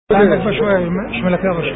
عندك بقى شوية مش ملكية غش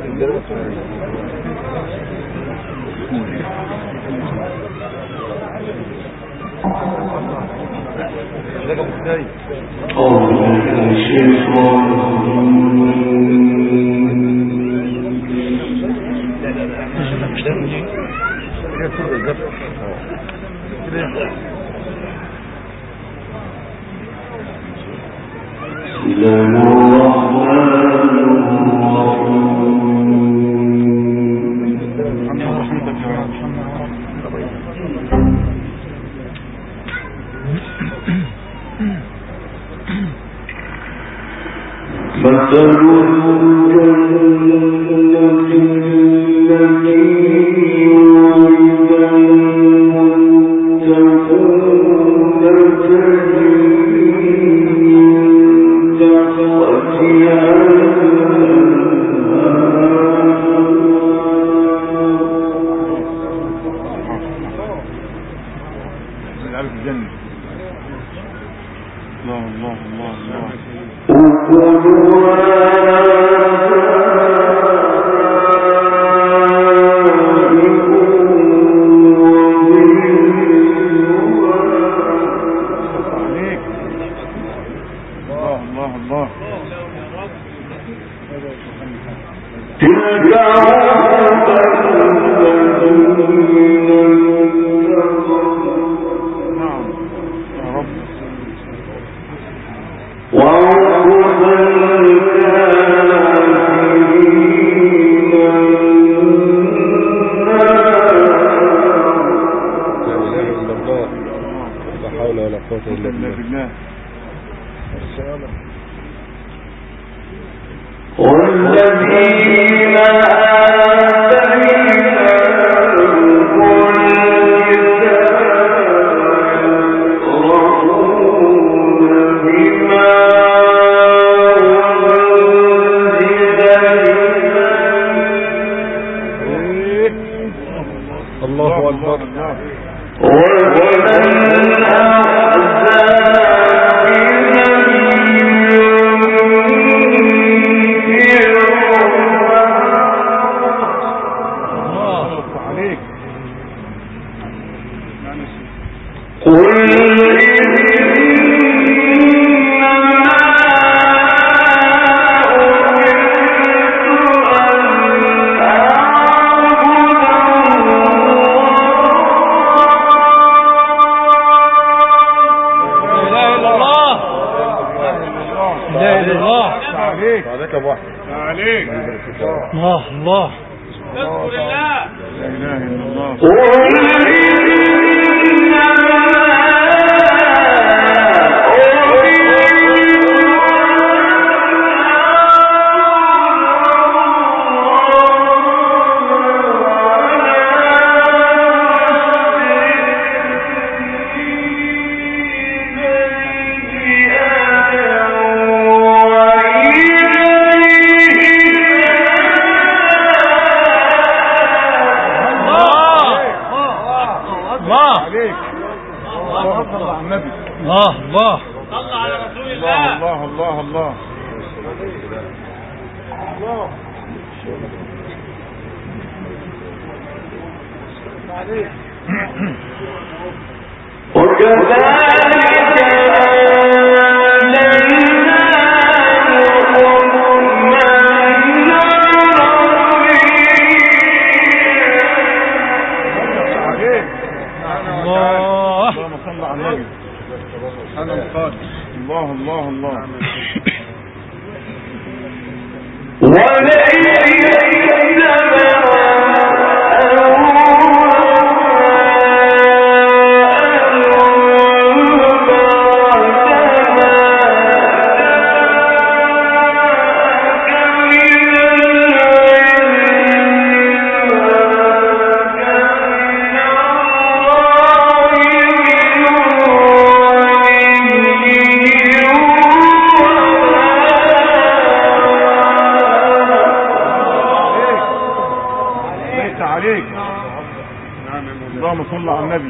اللهم صل على النبي.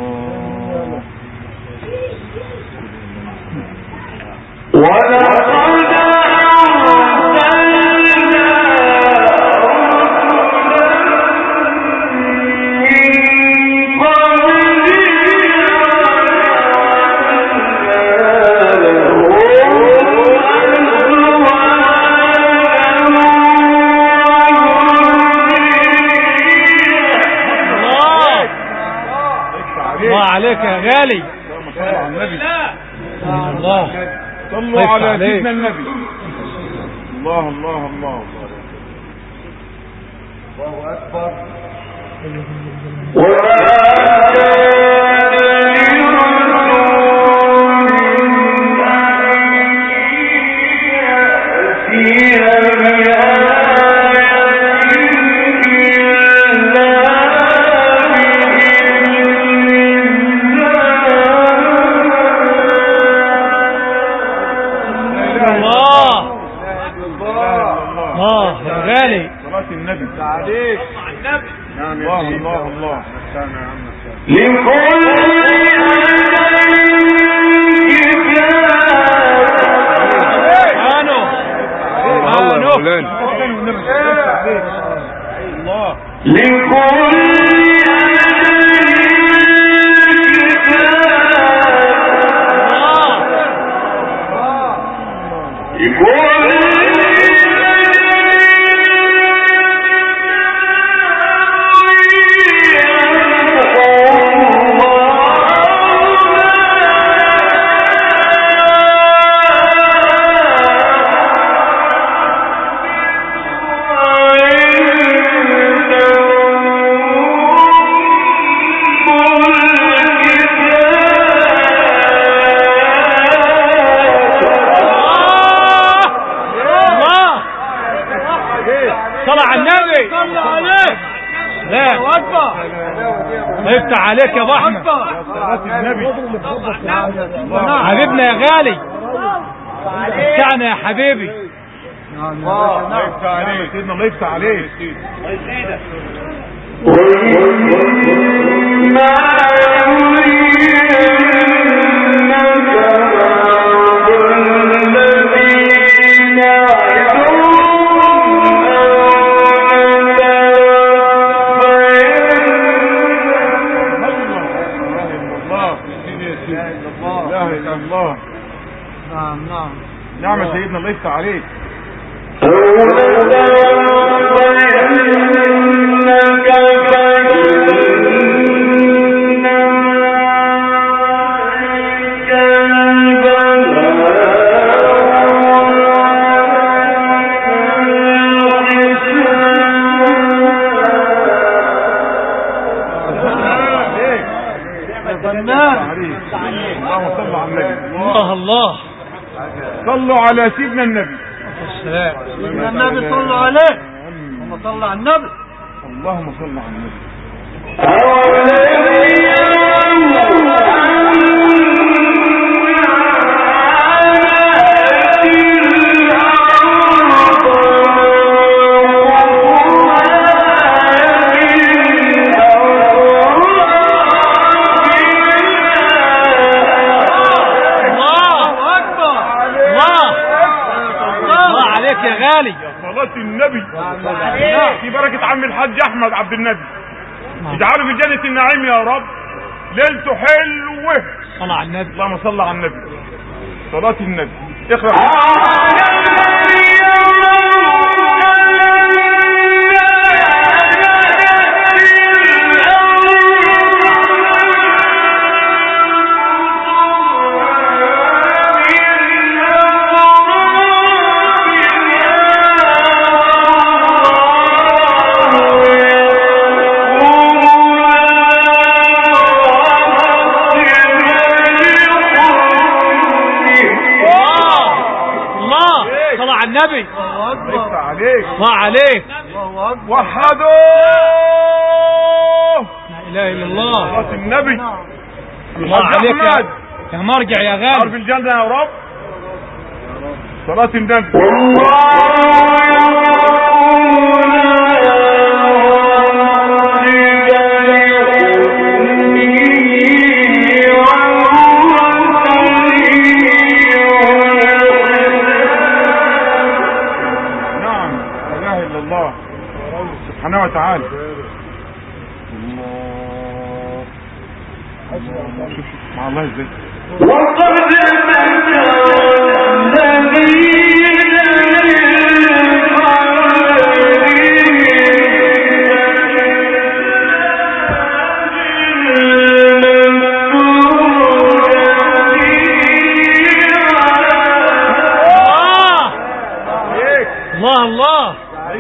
الله. عليك يا غالي. اللهم صل على النبي. الله صلوا على سيدنا النبي. الله الله الله. الله أكبر. النبي عليك. الله الله الله. افتح عليك يا ابو احمد. حبيبنا يا غالي بتاعنا يا حبيبي. الله يفتح عليك سيدنا. الله يفتح عليك. نعم يا سيدنا. الله يفتح عليك. الله الله. صلوا على سيدنا النبي. السلام. سيدنا النبي صلوا عليه. اللهم صل على النبي. اللهم صل على النبي. صلاة النبي في بركة عم الحاج احمد عبد النبي. اجعله في جنة النعيم يا رب. ليلته حلوة. صلى على النبي. اللهم صل على النبي. صلاة النبي. اقرأ. النبي. الله عليك. وحدوه. لا اله الا الله. صلاة النبي. الله عليك يا مرجع يا غالي. في الجنة يا رب. صلاة النبي. سبحانه وتعالى. الله. شوف مع الله ازاي. الله الله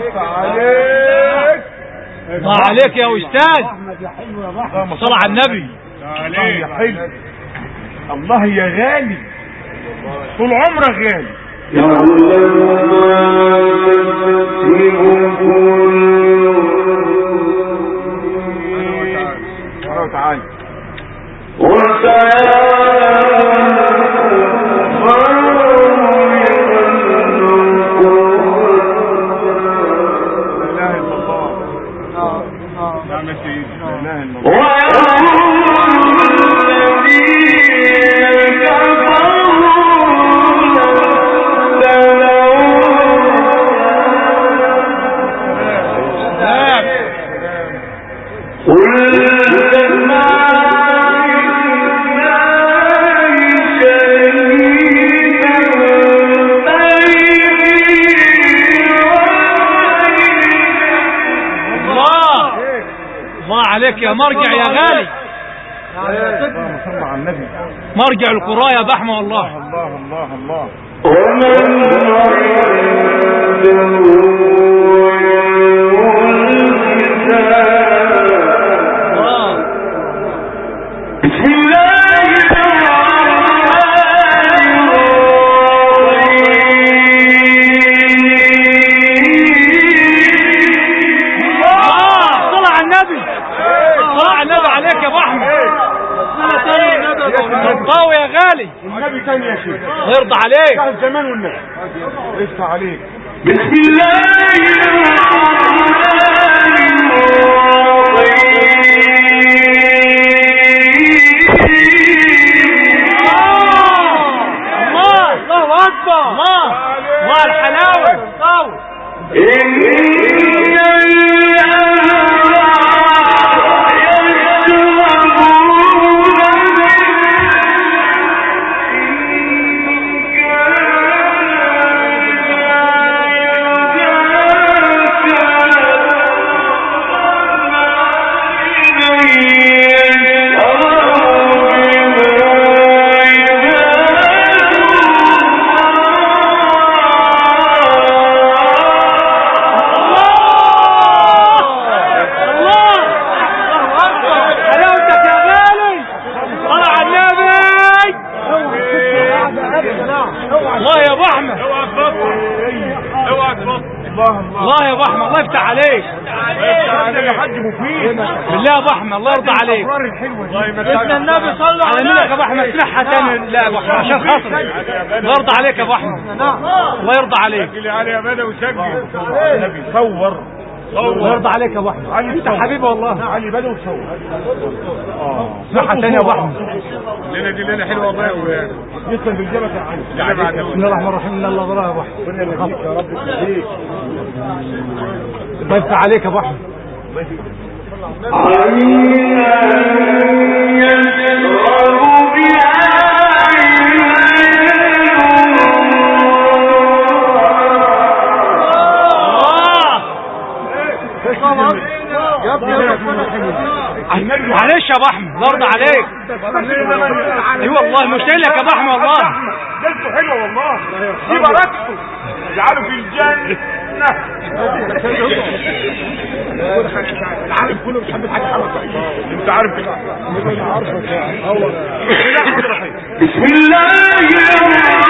عليك الله عليك يا أستاذ. صل على النبي. يا حلو. الله يا غالي، طول عمرك غالي. تعالى عليك يا مرجع يا غالي. مرجع القراء يا بحمة والله. الله الله الله. بسم عليك يا ابو احمد. طاوي يا غالي. النبي تاني يا شيخ. يرضى عليك. كان زمان والنبي. يرضى عليك. بسم الله الله اكبر. الله الحلاوه. الله يا ابو احمد الله يفتح عليك. يا حاج مفيد بالله يا ابو احمد الله يرضى عليك. سيدنا النبي صلى على مين يا ابو احمد؟ اسمعها تاني. لا يا ابو احمد عشان خاطري. الله يرضى عليك يا ابو احمد. الله يرضى عليك. سجل علي يا بدوي سجل. النبي صور. الله يرضى عليك يا ابو احمد. انت حبيبي والله. علي بدوي صور. اسمعها تاني يا ابو احمد. الليله دي ليله حلوه والله يا ولاد. لسه بالجبل يا علي. بسم الله الرحمن الرحيم. ان الله ضراه يا ابو احمد. ربنا يهديك يا رب يهديك. الله يفتح عليك يا ابو احمد. معلش يا ابو احمد الله يرضى عليك. اي والله مشتاق لك يا ابو احمد والله. جلسه حلوه والله. دي بركته اجعله في الجنه. العالم كله بيحب الحاج محمد سعيد. انت عارف كده. بسم الله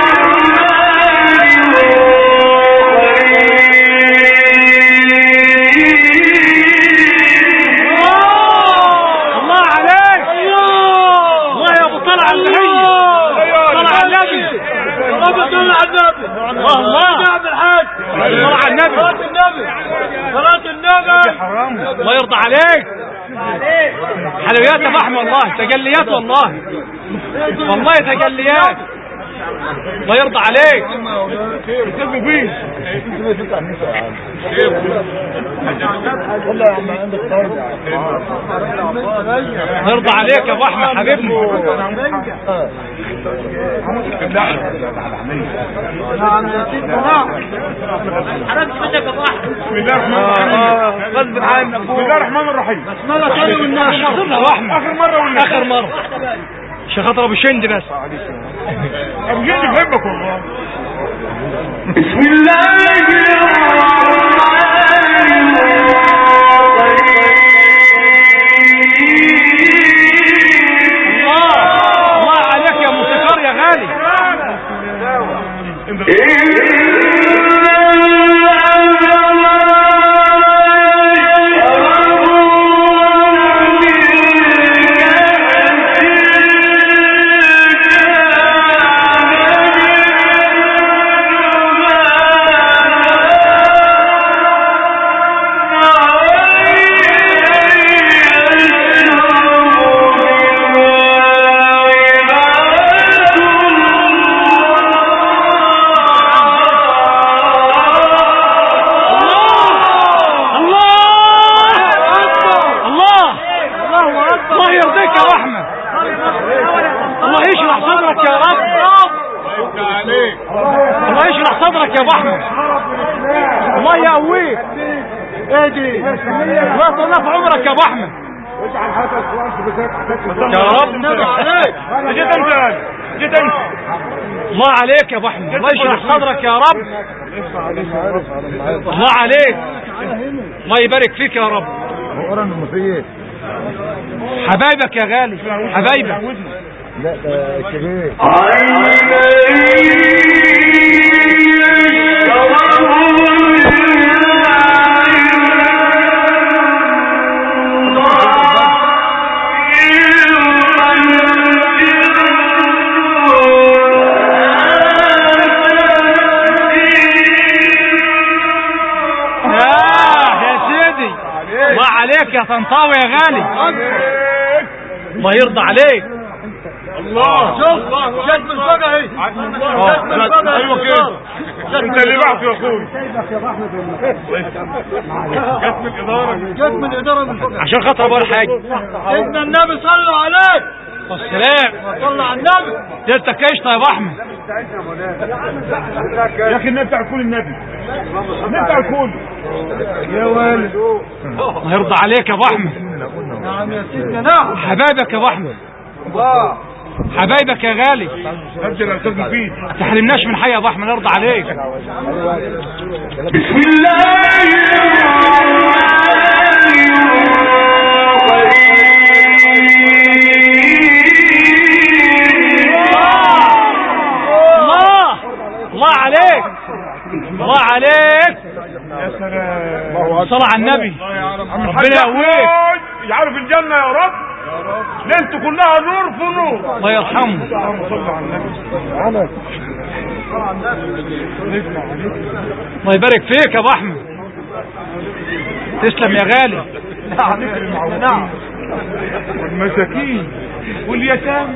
الله يرضى عليك. حلويات يا ابو احمد والله. تجليات والله. والله تجليات. الله يرضى عليك. الله يرضى عليك يا ابو احمد حبيبنا. بسم الله الرحمن الرحيم. اخر مره عشان خاطر ابو شند بس. ابو شند بحبك والله. بسم الله صدرك يا ابو احمد. الله يقويك. ايه دي؟ الله يطول في عمرك يا ابو احمد. يا رب. جيت انت جيت انت. الله عليك يا ابو احمد، الله يشرح صدرك يا رب. الله عليك، الله يبارك فيك يا رب. حبايبك يا غالي، حبايبك. لا ده كبير. عليك يا طنطاوي يا غالي، الله يرضى عليك. الله شوف جت من فوق اهي. ايوه كده انت اللي بعته يا اخوي. جت من الاداره من فوق عشان خاطر ابو الحاج ان النبي صلوا عليه والسلام. صلى على النبي. دلتك قشطه يا ابو احمد. يا اخي النبي بتاع كل النبي، النبي بتاع كل يا ولد. الله يرضى عليك يا ابو احمد. نعم يا سيدنا. نعم حبايبك يا ابو احمد، حبايبك يا غالي. ابدا يا استاذ مفيد، ما تحرمناش من حي يا ابو احمد، يرضى عليك. بسم الله الله عليك، الله عليك. يا سلام. صل على النبي. ربنا يقويك، يعرف الجنه يا رب. ليلته كلها نور في نور. الله يرحمه. الله يبارك فيك يا ابو احمد، تسلم يا غالي. نعم. والمساكين واليتامى.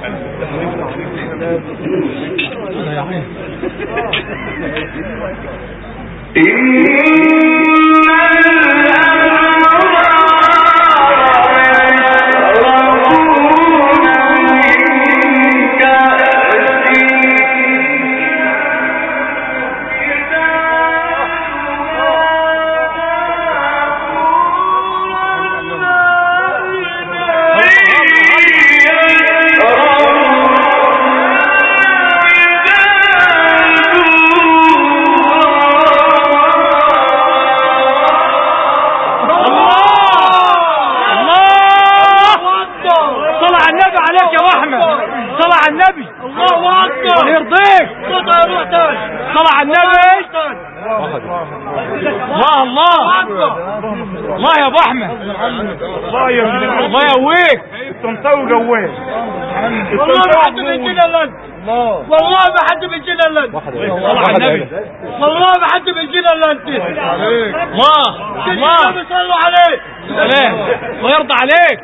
الله يا ابو احمد، الله يقويك. طنطاوي جواز. والله ما حد بيجينا الا انت. والله ما حد بيجينا الا انت. صل على النبي. والله ما حد بيجينا الا انت. الله صلوا عليه. سلام. الله يرضى عليك.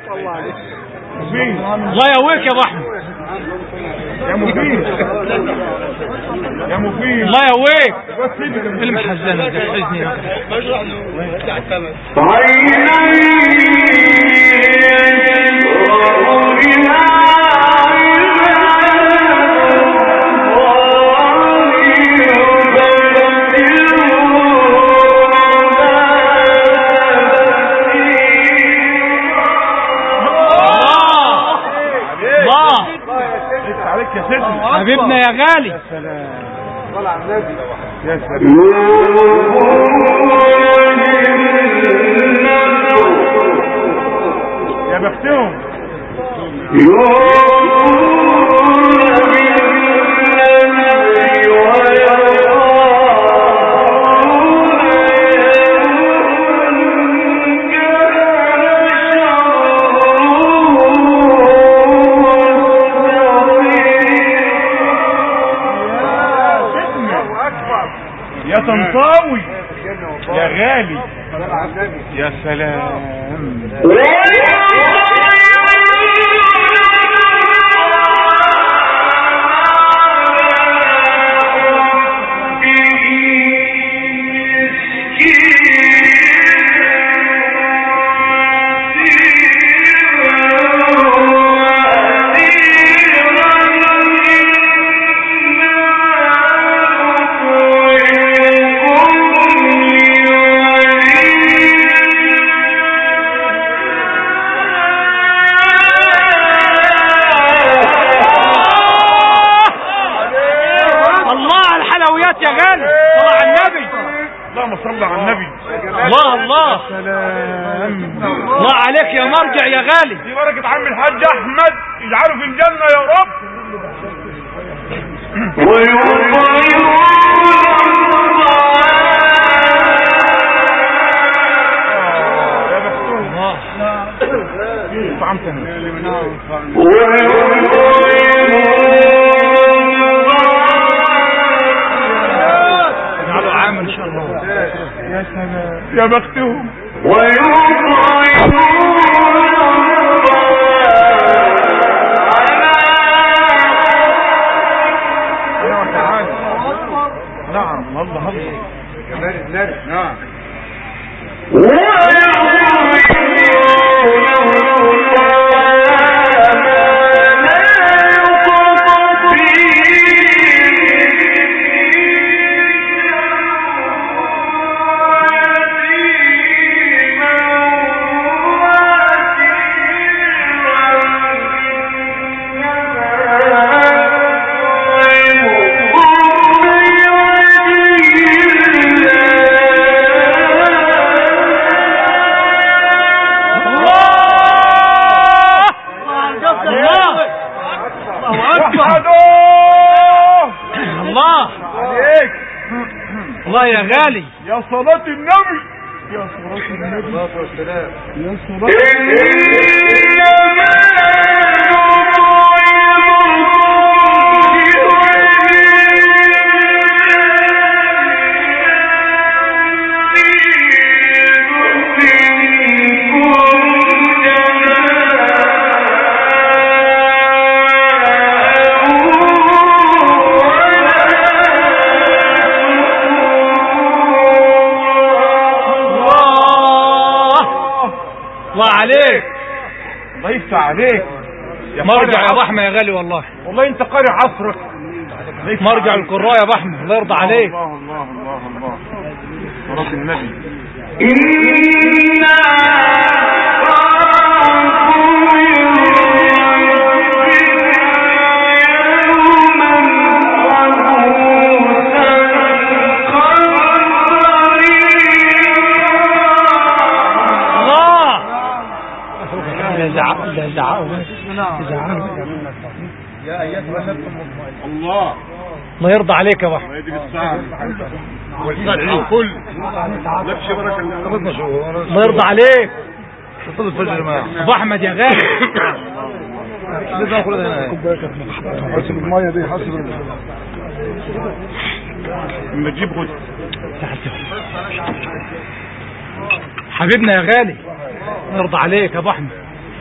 الله يقويك يا ابو احمد. يا مفيد يا مفيد. الله يقويك. المحزنه دي حزني. حبيبنا يا غالي. يا سلام. طلع النبي. يا سلام. يا بختهم. يا طنطاوي يا غالي. يا سلام. صل على النبي. اللهم صل على النبي. الله الله سلام. الله عليك يا مرجع يا غالي. دي بركة عم الحاج احمد، اجعله في الجنة يا رب. يا بختهم. طعم تاني. اجعله عامل ان شاء الله. يا سلام يا بختهم. نعم الله الله. نعم. الله يا غالي. يا صلاة النبي. يا صلاة النبي. الصلاة والسلام. يا صلاة الله عليك. الله يفتح عليك. مرجع يا ابو احمد يا غالي والله. والله انت قارئ عصرك. مرجع القراء يا ابو احمد الله يرضى عليك. الله الله الله الله. صلاة النبي. الله الله يرضى عليك يا ابو احمد. والفتح الكل. الله يرضى عليك. ابو احمد يا غالي. لازم اخد هنا. حسب الميه دي حسب نجيب غد. حبيبنا يا غالي. الله يرضى عليك يا ابو احمد.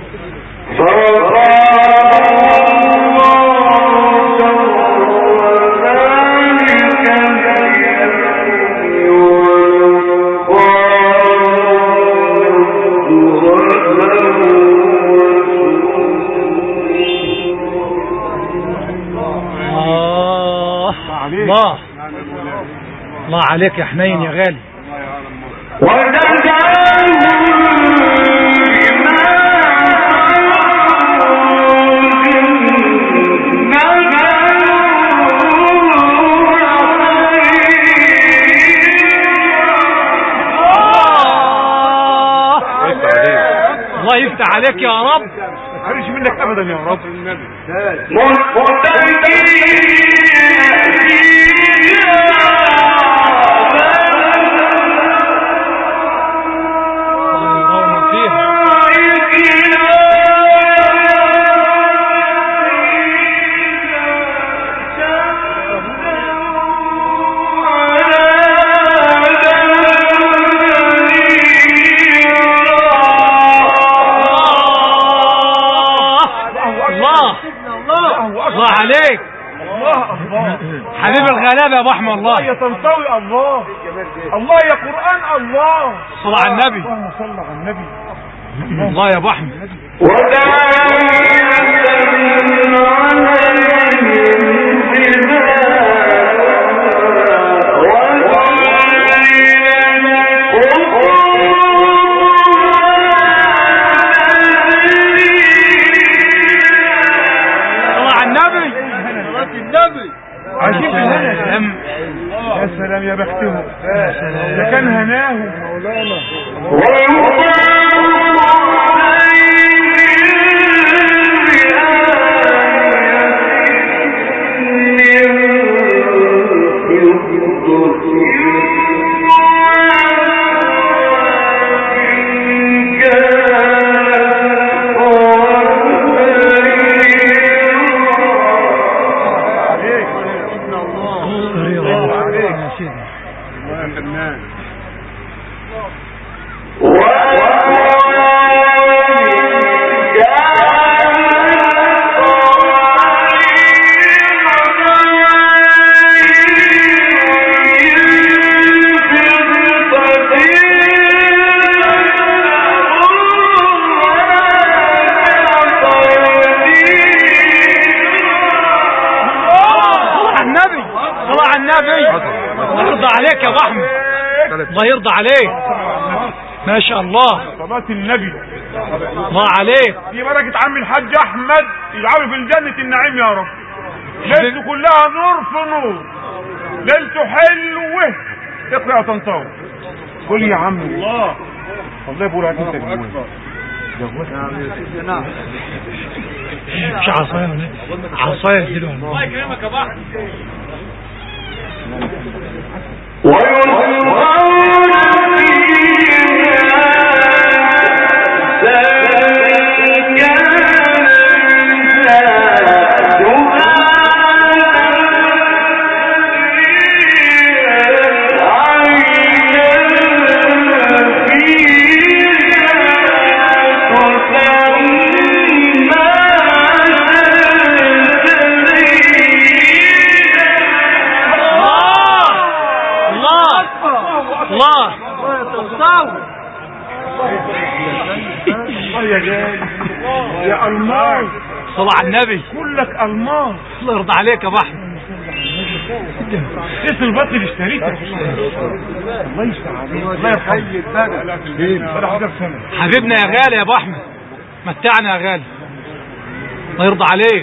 الله الله عليك يا حنين يا غالي. الله يفتح عليك يا رب. ما تخرجش منك ابدا يا رب. الله عليك. حبيب الغلابة يا ابو احمد. الله يا تنطوي. الله الله يا قرآن. الله صل على النبي. اللهم صل على النبي. الله يا ابو احمد. عايشين في الهنا. يا سلام يا بختهم ده كان هناهم مولانا. الله يرضى عليك. ما شاء الله صلاة النبي الله عليك. في بركة عم الحاج احمد يجعله في الجنة النعيم يا رب. ليلته كلها نور في نور، ليلته حلوة. اقرأ يا طنطاوي. قول يا عم الله والله يقول لك انت مش عصايه ولا عصايه كده. الله يكرمك يا بحر. يا الماس صلى على النبي. كلك الماس. الله يرضى عليك يا بحر. اسم البطل اللي اشتريته الله يستر عليك. الله يرحمه. حبيبنا يا غالي يا ابو احمد، متعنا يا غالي. الله يرضى عليك.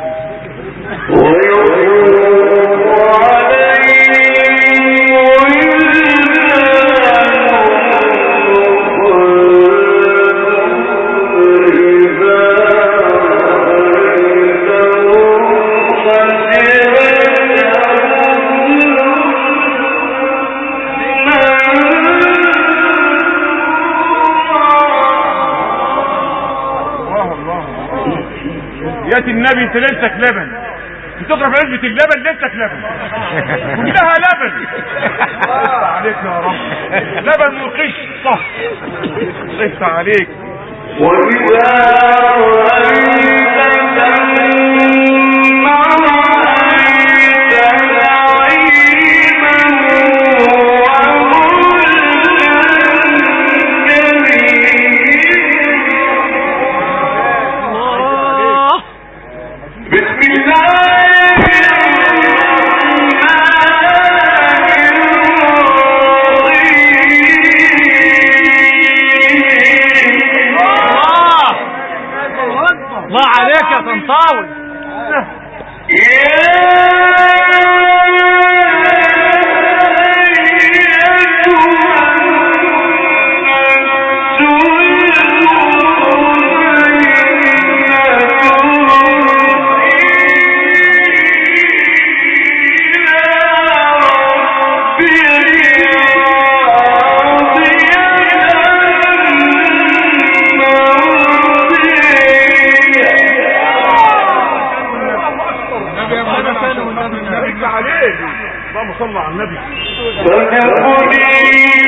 ياتي النبي انت ليلتك لبن، بتضرب علبة اللبن ليلتك لبن كلها لبن. عليك يا رب لبن وقشطة. قشطة عليك. وإذا الله عليك يا طنطاوي. اللهم صل على النبي.